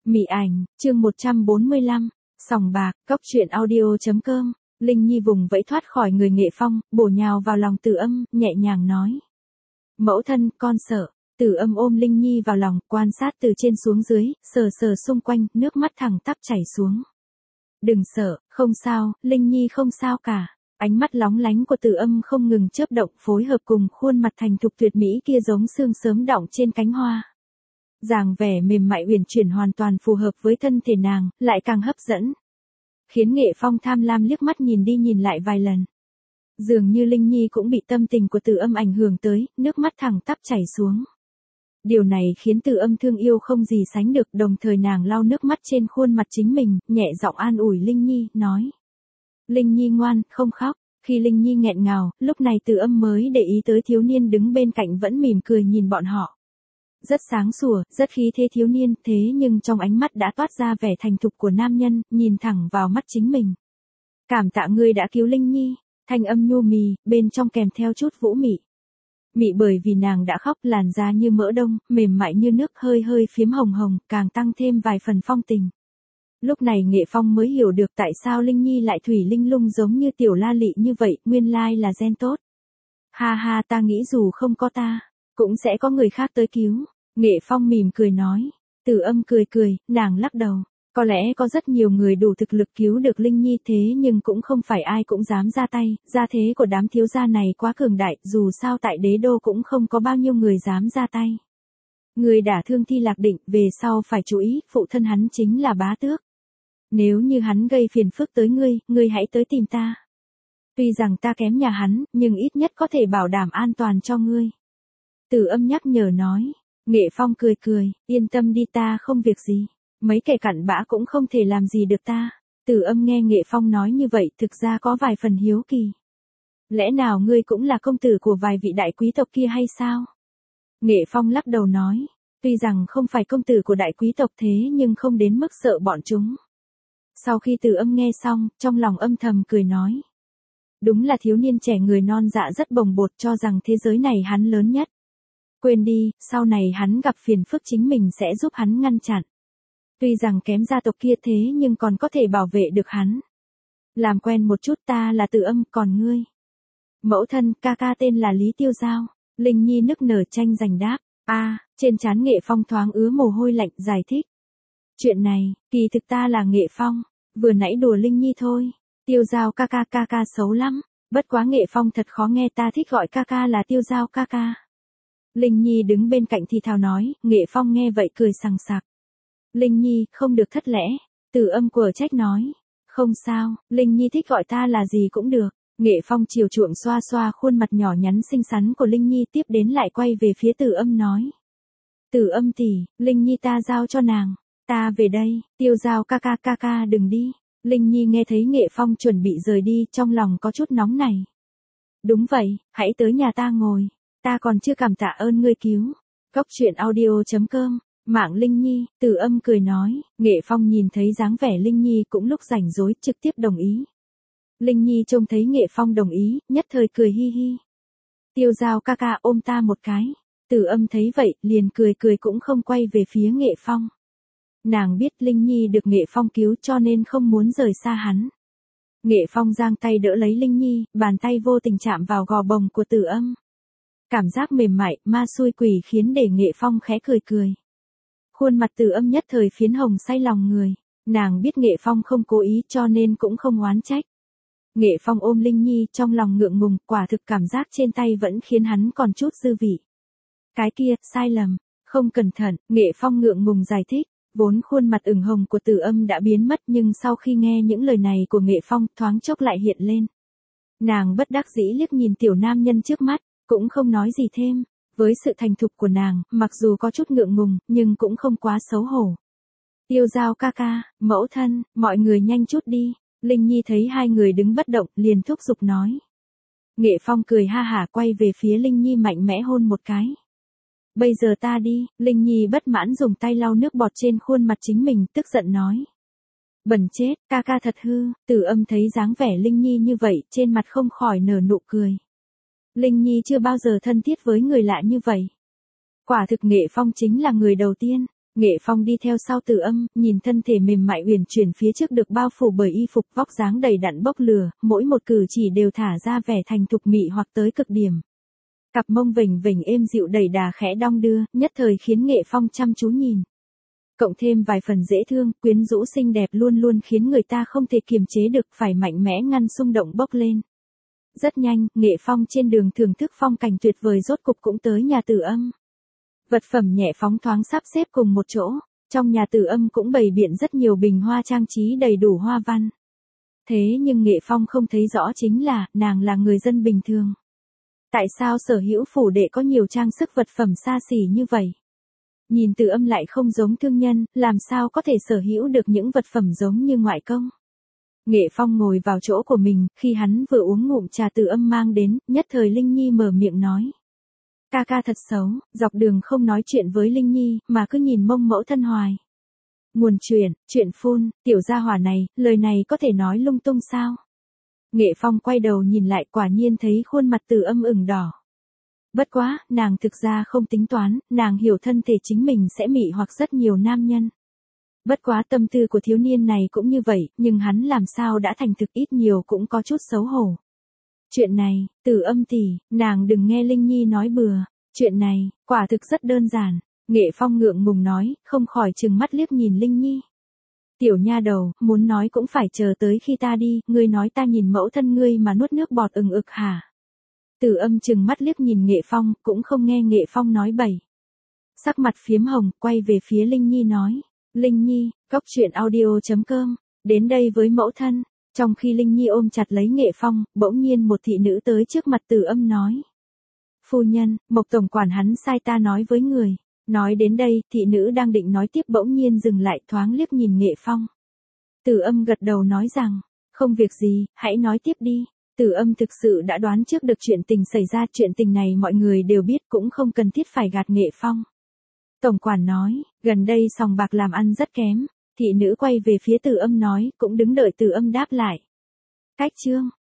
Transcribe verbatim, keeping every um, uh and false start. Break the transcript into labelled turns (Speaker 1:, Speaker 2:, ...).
Speaker 1: Mị ảnh, chương một trăm bốn mươi lăm, sòng bạc, cốc truyện audio.com, Linh Nhi vùng vẫy thoát khỏi người Nghệ Phong, bổ nhào vào lòng Từ Âm, nhẹ nhàng nói. Mẫu thân, con sợ. Từ Âm ôm Linh Nhi vào lòng, quan sát từ trên xuống dưới, sờ sờ xung quanh, nước mắt thẳng tắp chảy xuống. Đừng sợ, không sao, Linh Nhi không sao cả. Ánh mắt lóng lánh của Từ Âm không ngừng chớp động phối hợp cùng khuôn mặt thành thục tuyệt mỹ kia giống sương sớm đọng trên cánh hoa. Dáng vẻ mềm mại uyển chuyển hoàn toàn phù hợp với thân thể nàng, lại càng hấp dẫn. Khiến Nghệ Phong tham lam liếc mắt nhìn đi nhìn lại vài lần. Dường như Linh Nhi cũng bị tâm tình của Từ Âm ảnh hưởng tới, nước mắt thẳng tắp chảy xuống. Điều này khiến Từ Âm thương yêu không gì sánh được, đồng thời nàng lau nước mắt trên khuôn mặt chính mình, nhẹ giọng an ủi Linh Nhi, nói. Linh Nhi ngoan, không khóc. Khi Linh Nhi nghẹn ngào, lúc này Từ Âm mới để ý tới thiếu niên đứng bên cạnh vẫn mỉm cười nhìn bọn họ. Rất sáng sủa, rất khí thế thiếu niên, thế nhưng trong ánh mắt đã toát ra vẻ thành thục của nam nhân, nhìn thẳng vào mắt chính mình. Cảm tạ ngươi đã cứu Linh Nhi, thanh âm nhu mì, bên trong kèm theo chút vũ mị. Mị bởi vì nàng đã khóc, làn da như mỡ đông, mềm mại như nước, hơi hơi phiếm hồng hồng, càng tăng thêm vài phần phong tình. Lúc này Nghệ Phong mới hiểu được tại sao Linh Nhi lại thủy linh lung giống như tiểu la lị như vậy, nguyên lai là gen tốt. Ha ha, ta nghĩ dù không có ta, cũng sẽ có người khác tới cứu. Nghệ Phong mỉm cười nói. Từ Âm cười cười, nàng lắc đầu. Có lẽ có rất nhiều người đủ thực lực cứu được Linh Nhi, thế nhưng cũng không phải ai cũng dám ra tay, gia thế của đám thiếu gia này quá cường đại, dù sao tại đế đô cũng không có bao nhiêu người dám ra tay. Người đả thương Thi Lạc Định, về sau phải chú ý, phụ thân hắn chính là bá tước. Nếu như hắn gây phiền phức tới ngươi, ngươi hãy tới tìm ta. Tuy rằng ta kém nhà hắn, nhưng ít nhất có thể bảo đảm an toàn cho ngươi. Từ Âm nhắc nhở nói. Nghệ Phong cười cười, yên tâm đi, ta không việc gì. Mấy kẻ cặn bã cũng không thể làm gì được ta. Từ Âm nghe Nghệ Phong nói như vậy thực ra có vài phần hiếu kỳ. Lẽ nào ngươi cũng là công tử của vài vị đại quý tộc kia hay sao? Nghệ Phong lắc đầu nói. Tuy rằng không phải công tử của đại quý tộc thế nhưng không đến mức sợ bọn chúng. Sau khi Từ Âm nghe xong, trong lòng âm thầm cười nói. Đúng là thiếu niên trẻ người non dạ rất bồng bột, cho rằng thế giới này hắn lớn nhất. Quên đi, sau này hắn gặp phiền phức chính mình sẽ giúp hắn ngăn chặn. Tuy rằng kém gia tộc kia thế nhưng còn có thể bảo vệ được hắn. Làm quen một chút, ta là Từ Âm, còn ngươi? Mẫu thân, ca ca tên là Lý Tiêu Giao. Linh Nhi nức nở tranh giành đáp. A, à, trên trán Nghệ Phong thoáng ứa mồ hôi lạnh, giải thích. Chuyện này, kỳ thực ta là Nghệ Phong, vừa nãy đùa Linh Nhi thôi. Tiêu Giao ca ca ca ca xấu lắm, bất quá Nghệ Phong thật khó nghe, ta thích gọi ca ca là Tiêu Giao ca ca. Linh Nhi đứng bên cạnh thì thào nói, Nghệ Phong nghe vậy cười sằng sặc. Linh Nhi, không được thất lễ. Từ Âm quở trách nói. Không sao, Linh Nhi thích gọi ta là gì cũng được. Nghệ Phong chiều chuộng xoa xoa khuôn mặt nhỏ nhắn xinh xắn của Linh Nhi, tiếp đến lại quay về phía Từ Âm nói. Từ Âm tỷ, Linh Nhi ta giao cho nàng. Ta về đây, Tiêu Giao ca ca ca ca đừng đi. Linh Nhi nghe thấy Nghệ Phong chuẩn bị rời đi, trong lòng có chút nóng này. Đúng vậy, hãy tới nhà ta ngồi. Ta còn chưa cảm tạ ơn ngươi cứu. Cốc truyện audio.com, mạng Linh Nhi, Từ Âm cười nói. Nghệ Phong nhìn thấy dáng vẻ Linh Nhi cũng lúc rảnh rỗi, trực tiếp đồng ý. Linh Nhi trông thấy Nghệ Phong đồng ý, nhất thời cười hi hi. Tiêu Giao ca ca ôm ta một cái. Từ Âm thấy vậy, liền cười cười cũng không quay về phía Nghệ Phong. Nàng biết Linh Nhi được Nghệ Phong cứu cho nên không muốn rời xa hắn. Nghệ Phong giang tay đỡ lấy Linh Nhi, bàn tay vô tình chạm vào gò bồng của Từ Âm. Cảm giác mềm mại, ma xui quỷ khiến để Nghệ Phong khẽ cười cười. Khuôn mặt Từ Âm nhất thời phiến hồng say lòng người. Nàng biết Nghệ Phong không cố ý cho nên cũng không oán trách. Nghệ Phong ôm Linh Nhi trong lòng ngượng ngùng, quả thực cảm giác trên tay vẫn khiến hắn còn chút dư vị. Cái kia, sai lầm, không cẩn thận, Nghệ Phong ngượng ngùng giải thích. Vốn khuôn mặt ửng hồng của Từ Âm đã biến mất nhưng sau khi nghe những lời này của Nghệ Phong thoáng chốc lại hiện lên. Nàng bất đắc dĩ liếc nhìn tiểu nam nhân trước mắt, cũng không nói gì thêm. Với sự thành thục của nàng, mặc dù có chút ngượng ngùng, nhưng cũng không quá xấu hổ. Tiêu Giao ca ca, mẫu thân, mọi người nhanh chút đi. Linh Nhi thấy hai người đứng bất động, liền thúc giục nói. Nghệ Phong cười ha hả quay về phía Linh Nhi mạnh mẽ hôn một cái. Bây giờ ta đi, Linh Nhi bất mãn dùng tay lau nước bọt trên khuôn mặt chính mình, tức giận nói. Bẩn chết, ca ca thật hư. Từ Âm thấy dáng vẻ Linh Nhi như vậy, trên mặt không khỏi nở nụ cười. Linh Nhi chưa bao giờ thân thiết với người lạ như vậy. Quả thực Nghệ Phong chính là người đầu tiên. Nghệ Phong đi theo sau Từ Âm, nhìn thân thể mềm mại uyển chuyển phía trước được bao phủ bởi y phục vóc dáng đầy đặn bốc lửa, mỗi một cử chỉ đều thả ra vẻ thành thục mị hoặc tới cực điểm. Cặp mông vểnh vểnh êm dịu đẩy đà khẽ đong đưa, nhất thời khiến Nghệ Phong chăm chú nhìn. Cộng thêm vài phần dễ thương, quyến rũ xinh đẹp luôn luôn khiến người ta không thể kiềm chế được, phải mạnh mẽ ngăn xung động bốc lên. Rất nhanh, Nghệ Phong trên đường thưởng thức phong cảnh tuyệt vời rốt cục cũng tới nhà Từ Âm. Vật phẩm nhẹ phóng thoáng sắp xếp cùng một chỗ, trong nhà Từ Âm cũng bày biện rất nhiều bình hoa trang trí đầy đủ hoa văn. Thế nhưng Nghệ Phong không thấy rõ chính là, nàng là người dân bình thường. Tại sao sở hữu phủ đệ có nhiều trang sức vật phẩm xa xỉ như vậy? Nhìn Từ Âm lại không giống thương nhân, làm sao có thể sở hữu được những vật phẩm giống như ngoại công? Nghệ Phong ngồi vào chỗ của mình, khi hắn vừa uống ngụm trà Từ Âm mang đến, nhất thời Linh Nhi mở miệng nói. Ca ca thật xấu, dọc đường không nói chuyện với Linh Nhi, mà cứ nhìn mông mẫu thân hoài. Nguồn chuyện, chuyện phun, tiểu gia hỏa này, lời này có thể nói lung tung sao? Nghệ Phong quay đầu nhìn lại quả nhiên thấy khuôn mặt Từ Âm ửng đỏ. Bất quá, nàng thực ra không tính toán, nàng hiểu thân thể chính mình sẽ mị hoặc rất nhiều nam nhân. Bất quá tâm tư của thiếu niên này cũng như vậy, nhưng hắn làm sao đã thành thực ít nhiều cũng có chút xấu hổ. Chuyện này, Từ Âm tỷ, nàng đừng nghe Linh Nhi nói bừa, chuyện này, quả thực rất đơn giản. Nghệ Phong ngượng ngùng nói, không khỏi trừng mắt liếc nhìn Linh Nhi. Tiểu nha đầu, muốn nói cũng phải chờ tới khi ta đi, ngươi nói ta nhìn mẫu thân ngươi mà nuốt nước bọt ừng ực hả? Từ Âm trừng mắt liếc nhìn Nghệ Phong, cũng không nghe Nghệ Phong nói bậy. Sắc mặt phiếm hồng, quay về phía Linh Nhi nói, Linh Nhi, cốc truyện audio chấm com, đến đây với mẫu thân. Trong khi Linh Nhi ôm chặt lấy Nghệ Phong, bỗng nhiên một thị nữ tới trước mặt Từ Âm nói. Phu nhân, Mộc tổng quản hắn sai ta nói với người. Nói đến đây, thị nữ đang định nói tiếp bỗng nhiên dừng lại thoáng liếc nhìn Nghệ Phong. Từ Âm gật đầu nói rằng, không việc gì, hãy nói tiếp đi. Từ Âm thực sự đã đoán trước được chuyện tình xảy ra, chuyện tình này mọi người đều biết cũng không cần thiết phải gạt Nghệ Phong. Tổng quản nói, gần đây sòng bạc làm ăn rất kém. Thị nữ quay về phía Từ Âm nói, cũng đứng đợi Từ Âm đáp lại. Cách chương,